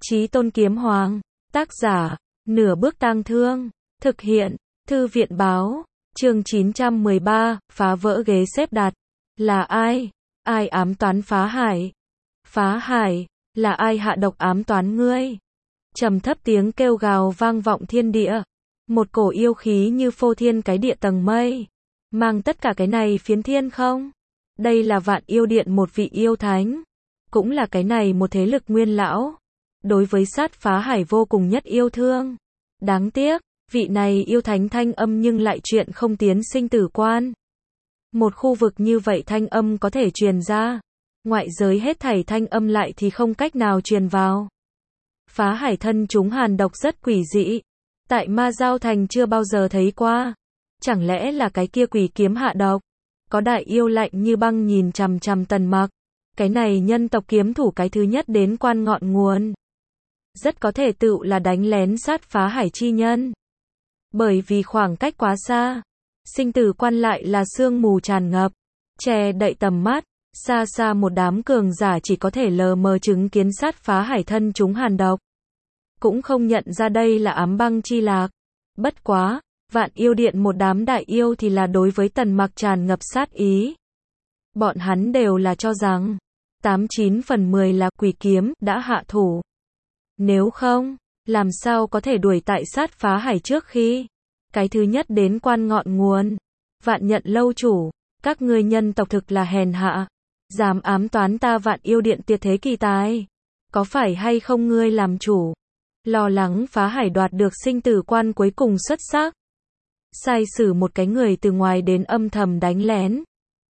Chí Tôn Kiếm Hoàng. Tác giả, Nửa Bước Tang Thương. Thực hiện, Thư viện Báo. Chương 913, phá vỡ ghế xếp đặt. Là ai? Ai ám toán Phá Hải? Phá Hải, là ai hạ độc ám toán ngươi? Trầm thấp tiếng kêu gào vang vọng thiên địa. Một cổ yêu khí như phô thiên cái địa tầng mây. Mang tất cả cái này phiến thiên không? Đây là Vạn Yêu Điện, một vị yêu thánh. Cũng là cái này một thế lực nguyên lão. Đối với sát Phá Hải vô cùng nhất yêu thương. Đáng tiếc, vị này yêu thánh thanh âm nhưng lại chuyện không tiến sinh tử quan. Một khu vực như vậy thanh âm có thể truyền ra. Ngoại giới hết thảy thanh âm lại thì không cách nào truyền vào. Phá Hải thân chúng hàn độc rất quỷ dị. Tại Ma Giao Thành chưa bao giờ thấy qua. Chẳng lẽ là cái kia quỷ kiếm hạ độc? Có đại yêu lạnh như băng nhìn chằm chằm Tần Mặc. Cái này nhân tộc kiếm thủ cái thứ nhất đến quan ngọn nguồn. Rất có thể tự là đánh lén sát Phá Hải chi nhân. Bởi vì khoảng cách quá xa. Sinh tử quan lại là sương mù tràn ngập. Che đậy tầm mắt. Xa xa một đám cường giả chỉ có thể lờ mờ chứng kiến sát Phá Hải thân chúng hàn độc. Cũng không nhận ra đây là ám băng chi lạc. Bất quá, Vạn Yêu Điện một đám đại yêu thì là đối với Tần Mặc tràn ngập sát ý. Bọn hắn đều là cho rằng 89 phần 10 là quỷ kiếm đã hạ thủ. Nếu không, làm sao có thể đuổi tại sát Phá Hải trước khi cái thứ nhất đến quan ngọn nguồn. Vạn Nhận lâu chủ, các ngươi nhân tộc thực là hèn hạ, dám ám toán ta Vạn Yêu Điện tuyệt thế kỳ tài. Có phải hay không ngươi làm chủ? Lo lắng Phá Hải đoạt được sinh tử quan cuối cùng xuất sắc. Sai sử một cái người từ ngoài đến âm thầm đánh lén.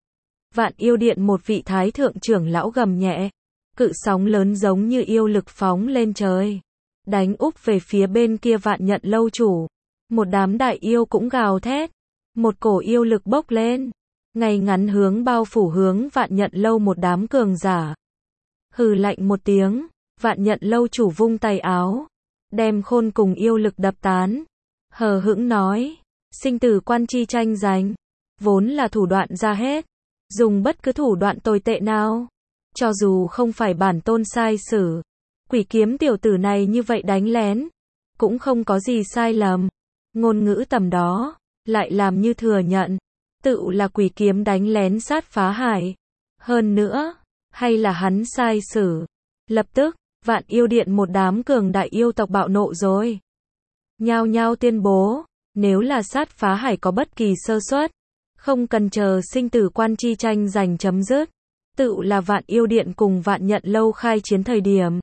Vạn Yêu Điện một vị thái thượng trưởng lão gầm nhẹ. Cự sóng lớn giống như yêu lực phóng lên trời. Đánh úp về phía bên kia Vạn Nhận lâu chủ. Một đám đại yêu cũng gào thét. Một cổ yêu lực bốc lên. Ngay ngắn hướng bao phủ hướng Vạn Nhận lâu một đám cường giả. Hừ lạnh một tiếng. Vạn Nhận lâu chủ vung tay áo. Đem khôn cùng yêu lực đập tán. Hờ hững nói. Sinh tử quan chi tranh giành. Vốn là thủ đoạn ra hết. Dùng bất cứ thủ đoạn tồi tệ nào. Cho dù không phải bản tôn sai sử. Quỷ kiếm tiểu tử này như vậy đánh lén. Cũng không có gì sai lầm. Ngôn ngữ tầm đó. Lại làm như thừa nhận. Tự là quỷ kiếm đánh lén sát Phá Hải. Hơn nữa. Hay là hắn sai sử. Lập tức. Vạn Yêu Điện một đám cường đại yêu tộc bạo nộ rồi. Nhao nhao tuyên bố. Nếu là sát Phá Hải có bất kỳ sơ suất. Không cần chờ sinh tử quan chi tranh giành chấm dứt. Tự là Vạn Yêu Điện cùng Vạn Nhận lâu khai chiến thời điểm.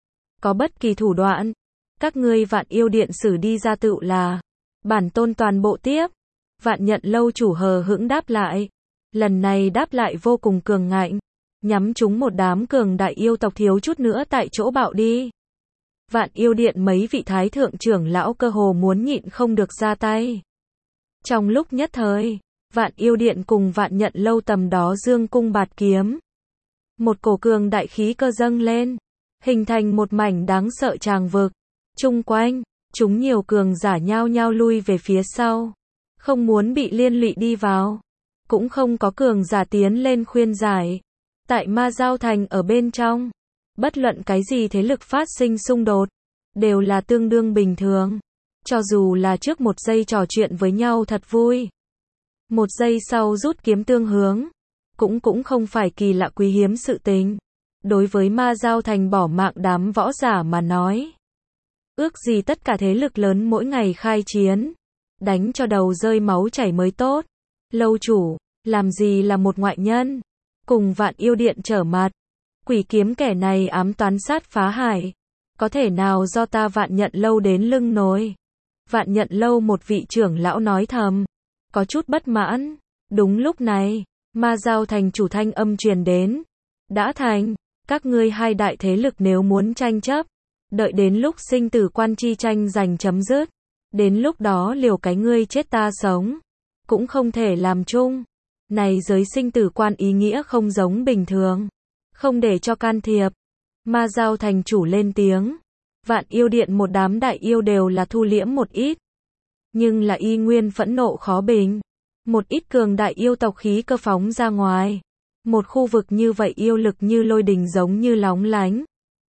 Có bất kỳ thủ đoạn. Các ngươi Vạn Yêu Điện xử đi ra tự là. Bản tôn toàn bộ tiếp. Vạn Nhận lâu chủ hờ hững đáp lại. Lần này đáp lại vô cùng cường ngạnh. Nhắm chúng một đám cường đại yêu tộc thiếu chút nữa tại chỗ bạo đi. Vạn Yêu Điện mấy vị thái thượng trưởng lão cơ hồ muốn nhịn không được ra tay. Trong lúc nhất thời, Vạn Yêu Điện cùng Vạn Nhận lâu tầm đó dương cung bạt kiếm. Một cổ cường đại khí cơ dâng lên, hình thành một mảnh đáng sợ tràng vực. Chung quanh, chúng nhiều cường giả nhao nhao lui về phía sau, không muốn bị liên lụy đi vào. Cũng không có cường giả tiến lên khuyên giải. Tại Ma Giao Thành ở bên trong, bất luận cái gì thế lực phát sinh xung đột, đều là tương đương bình thường. Cho dù là trước một giây trò chuyện với nhau thật vui, một giây sau rút kiếm tương hướng, cũng không phải kỳ lạ quý hiếm sự tình. Đối với Ma Giao Thành bỏ mạng đám võ giả mà nói, ước gì tất cả thế lực lớn mỗi ngày khai chiến, đánh cho đầu rơi máu chảy mới tốt. Lâu chủ, làm gì là một ngoại nhân, cùng Vạn Yêu Điện trở mặt. Quỷ kiếm kẻ này ám toán sát Phá Hải, có thể nào do ta Vạn Nhận lâu đến lưng nối? Vạn Nhận lâu một vị trưởng lão nói thầm, có chút bất mãn. Đúng lúc này, Ma Giao Thành chủ thanh âm truyền đến. Đã thành, các ngươi hai đại thế lực nếu muốn tranh chấp, đợi đến lúc sinh tử quan chi tranh giành chấm dứt, đến lúc đó liều cái ngươi chết ta sống, cũng không thể làm chung. Này giới sinh tử quan ý nghĩa không giống bình thường, không để cho can thiệp. Ma Giao Thành chủ lên tiếng. Vạn Yêu Điện một đám đại yêu đều là thu liễm một ít, nhưng là y nguyên phẫn nộ khó bình. Một ít cường đại yêu tộc khí cơ phóng ra ngoài. Một khu vực như vậy yêu lực như lôi đình giống như lóng lánh.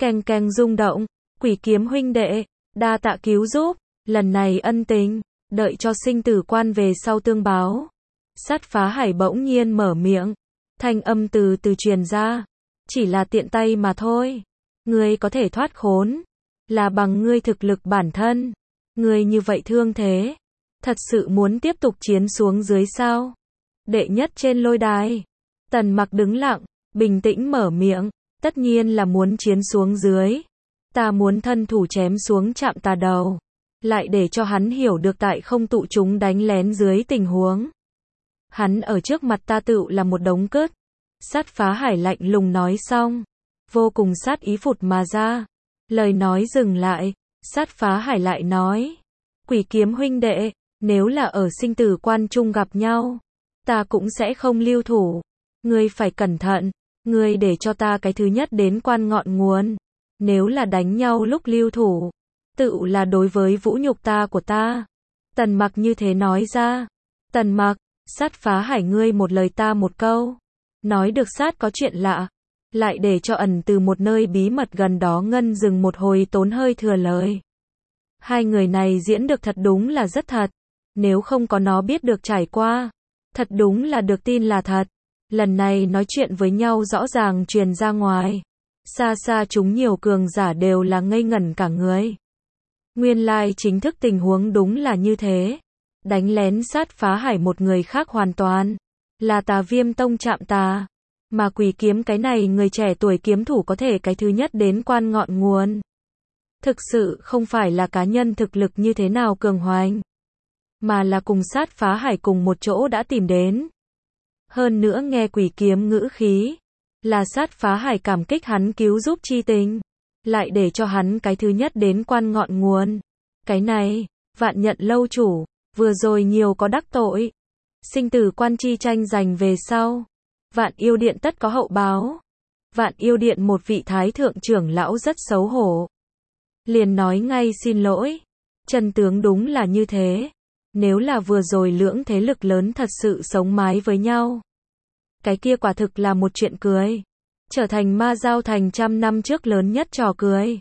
Keng keng rung động, Quỷ Kiếm huynh đệ, đa tạ cứu giúp, lần này ân tình, đợi cho sinh tử quan về sau tương báo. Sát Phá Hải bỗng nhiên mở miệng, thanh âm từ từ truyền ra, chỉ là tiện tay mà thôi. Ngươi có thể thoát khốn, là bằng ngươi thực lực bản thân. Ngươi như vậy thương thế, thật sự muốn tiếp tục chiến xuống dưới sao? Đệ nhất trên lôi đài, Tần Mặc đứng lặng, bình tĩnh mở miệng, tất nhiên là muốn chiến xuống dưới. Ta muốn thân thủ chém xuống chạm tà đầu, lại để cho hắn hiểu được tại không tụ chúng đánh lén dưới tình huống. Hắn ở trước mặt ta tựu là một đống cứt. Sát Phá Hải lạnh lùng nói xong, vô cùng sát ý phụt mà ra. Lời nói dừng lại, Sát Phá Hải lại nói, Quỷ Kiếm huynh đệ, nếu là ở sinh tử quan trung gặp nhau, ta cũng sẽ không lưu thủ. Ngươi phải cẩn thận, ngươi để cho ta cái thứ nhất đến quan ngọn nguồn. Nếu là đánh nhau lúc lưu thủ, tựu là đối với vũ nhục ta của ta. Tần Mặc như thế nói ra. Tần Mặc, Sát Phá Hải ngươi một lời ta một câu. Nói được sát có chuyện lạ. Lại để cho ẩn từ một nơi bí mật gần đó ngân dừng một hồi tốn hơi thừa lời. Hai người này diễn được thật đúng là rất thật. Nếu không có nó biết được trải qua, thật đúng là được tin là thật. Lần này nói chuyện với nhau rõ ràng truyền ra ngoài. Xa xa chúng nhiều cường giả đều là ngây ngẩn cả người. Nguyên lai chính thức tình huống đúng là như thế. Đánh lén Sát Phá Hải một người khác hoàn toàn là Tà Viêm Tông chạm tà. Mà Quỷ Kiếm cái này người trẻ tuổi kiếm thủ có thể cái thứ nhất đến quan ngọn nguồn. Thực sự không phải là cá nhân thực lực như thế nào cường hoành, mà là cùng Sát Phá Hải cùng một chỗ đã tìm đến. Hơn nữa nghe Quỷ Kiếm ngữ khí, là Sát Phá Hải cảm kích hắn cứu giúp chi tình, lại để cho hắn cái thứ nhất đến quan ngọn nguồn. Cái này, Vạn Nhận lâu chủ, vừa rồi nhiều có đắc tội. Sinh tử quan chi tranh giành về sau, Vạn Yêu Điện tất có hậu báo. Vạn Yêu Điện một vị thái thượng trưởng lão rất xấu hổ, liền nói ngay xin lỗi. Chân tướng đúng là như thế. Nếu là vừa rồi lưỡng thế lực lớn thật sự sống mái với nhau, cái kia quả thực là một chuyện cười, trở thành Ma Giao Thành trăm năm trước lớn nhất trò cười.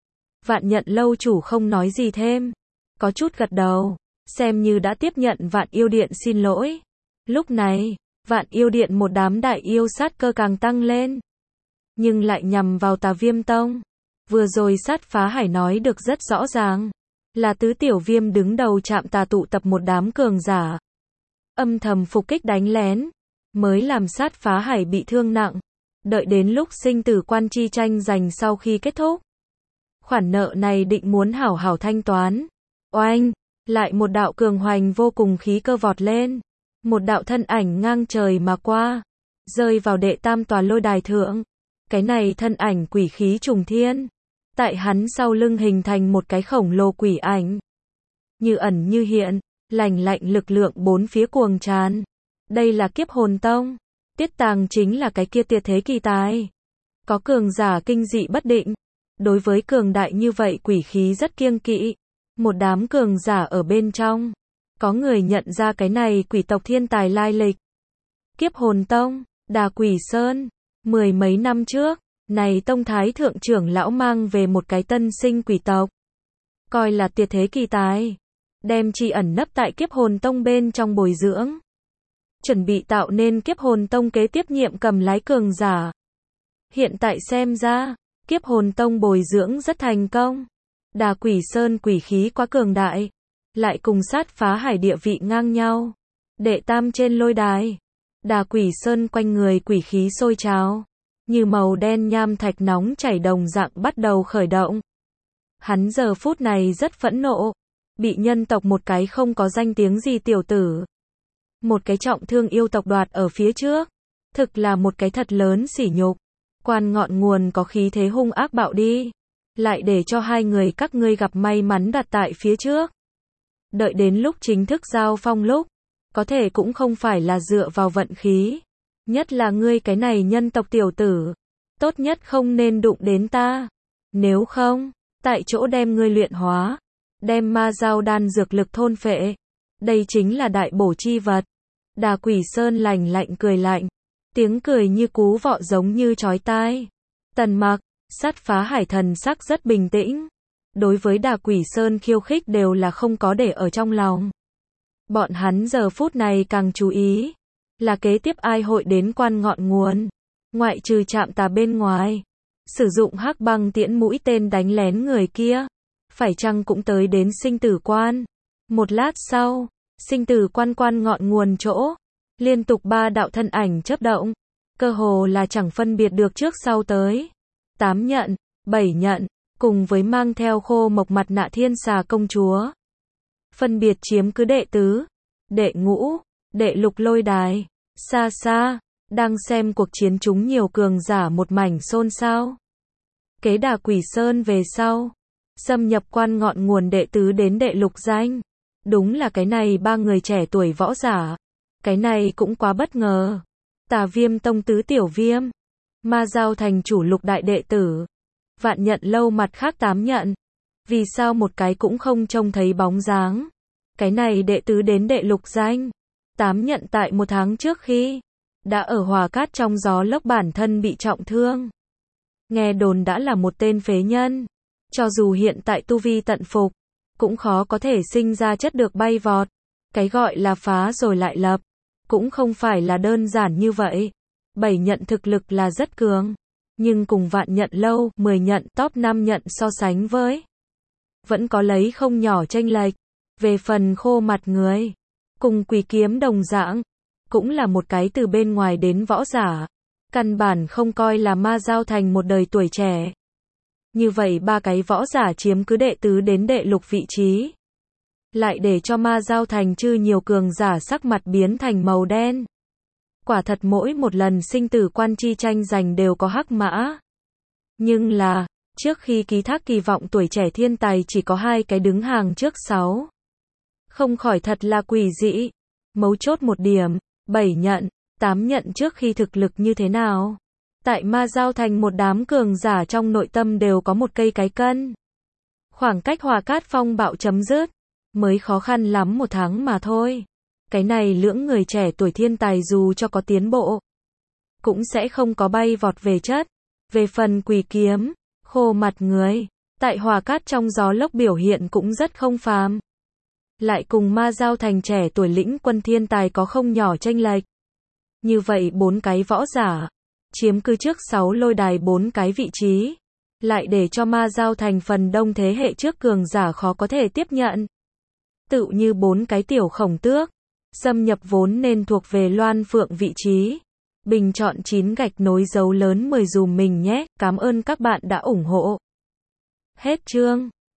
Vạn Nhận lâu chủ không nói gì thêm, có chút gật đầu, xem như đã tiếp nhận Vạn Yêu Điện xin lỗi. Lúc này, Vạn Yêu Điện một đám đại yêu sát cơ càng tăng lên, nhưng lại nhằm vào Tà Viêm Tông. Vừa rồi Sát Phá Hải nói được rất rõ ràng, là tứ tiểu viêm đứng đầu chạm tà tụ tập một đám cường giả, âm thầm phục kích đánh lén, mới làm Sát Phá Hải bị thương nặng. Đợi đến lúc sinh tử quan chi tranh giành sau khi kết thúc, khoản nợ này định muốn hảo hảo thanh toán. Oanh, lại một đạo cường hoành vô cùng khí cơ vọt lên, một đạo thân ảnh ngang trời mà qua, rơi vào đệ tam tòa lôi đài thượng. Cái này thân ảnh quỷ khí trùng thiên, tại hắn sau lưng hình thành một cái khổng lồ quỷ ảnh, như ẩn như hiện, lành lạnh lực lượng bốn phía cuồng tràn. Đây là Kiếp Hồn Tông. Tiết Tàng chính là cái kia tuyệt thế kỳ tài, có cường giả kinh dị bất định, đối với cường đại như vậy quỷ khí rất kiêng kỵ. Một đám cường giả ở bên trong, có người nhận ra cái này quỷ tộc thiên tài lai lịch. Kiếp Hồn Tông, Đà Quỷ Sơn, mười mấy năm trước, này tông thái thượng trưởng lão mang về một cái tân sinh quỷ tộc, coi là tuyệt thế kỳ tài, đem chi ẩn nấp tại Kiếp Hồn Tông bên trong bồi dưỡng, chuẩn bị tạo nên Kiếp Hồn Tông kế tiếp nhiệm cầm lái cường giả. Hiện tại xem ra, Kiếp Hồn Tông bồi dưỡng rất thành công. Đà Quỷ Sơn quỷ khí quá cường đại, lại cùng Sát Phá Hải địa vị ngang nhau. Đệ tam trên lôi đài, Đà Quỷ Sơn quanh người quỷ khí sôi trào, như màu đen nham thạch nóng chảy đồng dạng bắt đầu khởi động. Hắn giờ phút này rất phẫn nộ, bị nhân tộc một cái không có danh tiếng gì tiểu tử, một cái trọng thương yêu tộc đoạt ở phía trước, thực là một cái thật lớn sỉ nhục. Quan ngọn nguồn có khí thế hung ác bạo đi, lại để cho hai người các ngươi gặp may mắn đặt tại phía trước. Đợi đến lúc chính thức giao phong lúc, có thể cũng không phải là dựa vào vận khí, nhất là ngươi cái này nhân tộc tiểu tử, tốt nhất không nên đụng đến ta, nếu không, tại chỗ đem ngươi luyện hóa, đem ma giao đan dược lực thôn phệ. Đây chính là đại bổ chi vật. Đà Quỷ Sơn lạnh lạnh cười lạnh, tiếng cười như cú vọ giống như chói tai. Tần Mặc, Sát phá hải thần sắc rất bình tĩnh. Đối với Đà Quỷ Sơn khiêu khích đều là không có để ở trong lòng. Bọn hắn giờ phút này càng chú ý. Là kế tiếp ai hội đến quan ngọn nguồn. Ngoại trừ Trạm Tà bên ngoài. Sử dụng hắc băng tiễn mũi tên đánh lén người kia. Phải chăng cũng tới đến sinh tử quan. Một lát sau, sinh tử quan ngọn nguồn chỗ. Liên tục 3 đạo thân ảnh chớp động. Cơ hồ là chẳng phân biệt được trước sau tới. 8 nhận, 7 nhận, cùng với mang theo khô mộc mặt nạ thiên xà công chúa. Phân biệt chiếm cứ đệ tứ, đệ ngũ, đệ lục lôi đài. Xa xa, đang xem cuộc chiến chúng nhiều cường giả một mảnh xôn xao. Kế Đà Quỷ Sơn về sau, xâm nhập quan ngọn nguồn đệ tứ đến đệ lục danh. Đúng là cái này 3 người trẻ tuổi võ giả. Cái này cũng quá bất ngờ. Tà Viêm Tông tứ tiểu viêm, Ma Giao thành chủ lục đại đệ tử, Vạn Nhận lâu mặt khác 8 nhận. Vì sao một cái cũng không trông thấy bóng dáng? Cái này đệ tứ đến đệ lục danh. 8 nhận tại 1 tháng trước khi đã ở Hỏa Cát trong gió lốc bản thân bị trọng thương. Nghe đồn đã là một tên phế nhân. Cho dù hiện tại tu vi tận phục, cũng khó có thể sinh ra chất được bay vọt. Cái gọi là phá rồi lại lập, cũng không phải là đơn giản như vậy. 7 nhận thực lực là rất cường, nhưng cùng Vạn Nhận lâu, 10 nhận top 5 nhận so sánh với, vẫn có lấy không nhỏ chênh lệch. Về phần khô mặt người, cùng Quỷ Kiếm đồng dạng, cũng là một cái từ bên ngoài đến võ giả, căn bản không coi là Ma Giao thành một đời tuổi trẻ. Như vậy 3 cái võ giả chiếm cứ đệ tứ đến đệ lục vị trí, lại để cho Ma Giao thành chư nhiều cường giả sắc mặt biến thành màu đen. Quả thật mỗi một lần sinh tử quan chi tranh giành đều có hắc mã. Nhưng là, trước khi ký thác kỳ vọng tuổi trẻ thiên tài chỉ có 2 cái đứng hàng trước 6. Không khỏi thật là quỷ dị. Mấu chốt một điểm, 7 nhận, 8 nhận trước khi thực lực như thế nào? Tại Ma Giao thành một đám cường giả trong nội tâm đều có một cây cái cân. Khoảng cách Hỏa Cát phong bạo chấm dứt, mới khó khăn lắm 1 tháng mà thôi. Cái này lưỡng người trẻ tuổi thiên tài dù cho có tiến bộ, cũng sẽ không có bay vọt về chất. Về phần Quỷ Kiếm, khô mặt người, tại Hỏa Cát trong gió lốc biểu hiện cũng rất không phàm. Lại cùng Ma Giao thành trẻ tuổi lĩnh quân thiên tài có không nhỏ chênh lệch. Như vậy 4 cái võ giả, chiếm cứ trước 6 lôi đài 4 cái vị trí, lại để cho Ma Giao thành phần đông thế hệ trước cường giả khó có thể tiếp nhận. Tự như 4 cái tiểu khổng tước, xâm nhập vốn nên thuộc về Loan Phượng vị trí. Bình chọn 9 gạch nối dấu lớn 10 dùm mình nhé, cảm ơn các bạn đã ủng hộ. Hết chương.